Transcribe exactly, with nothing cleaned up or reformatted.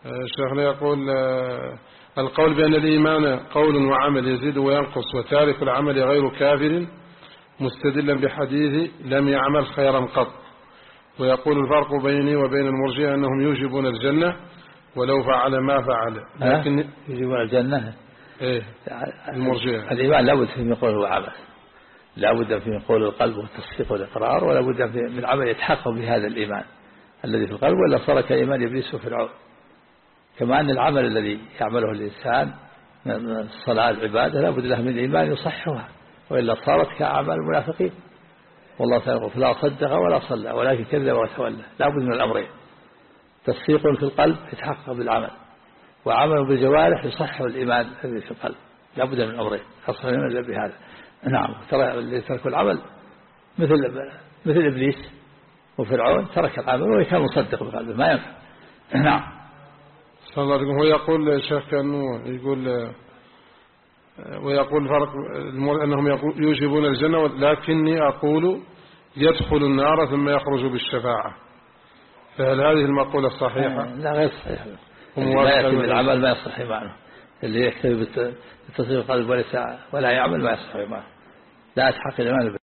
شيخنا يقول القول بأن الإيمان قول وعمل يزيد وينقص وتارك العمل غير كافر مستدلا بحديث لم يعمل خيرا قط. ويقول الفرق بيني وبين المرجئة أنهم يوجبون الجنة ولو فعل ما فعل. لكن يوجبون الجنة إيه المرجئة الإيمان لا بد فيه من قول وعمل، لا بد فيه من قول القلب والتصديق والإقرار، ولا بد من عمل يتحقق بهذا الإيمان الذي في القلب، ولا صار كإيمان إبليس وفرعون. كما أن العمل الذي يعمله الإنسان من الصلاة العبادة لا بد له من الإيمان يصحها، وإلا صارت كأعمال المنافقين. والله تعالى يقول فلا صدق ولا صلى ولكن كذب وتولى. لا بد من الأمرين، تصديق في القلب يتحقق بالعمل، وعمل بالجوارح يصحح الإيمان الذي في القلب. لا بد من الأمرين، أصلا من بهذا. نعم. ترى اللي ترك العمل مثل مثل إبليس وفرعون، ترك العمل وكان مصدق بقلبه ما ينفع. نعم. صلى الله عليه وسلم. هو يقول الشيخ كأنه يقول ويقول فرق أنهم يوجبون الجنة لكني أقول يدخل النار ثم يخرج بالشفاعة، فهل هذه المقولة صحيحة؟ لا غير صحيحة. لا يأتي بالعمل ما يصح معه، اللي يكتب بالتصديق القلب وليس ولا يعمل ما يصح معه، لا يتحقق الإيمان.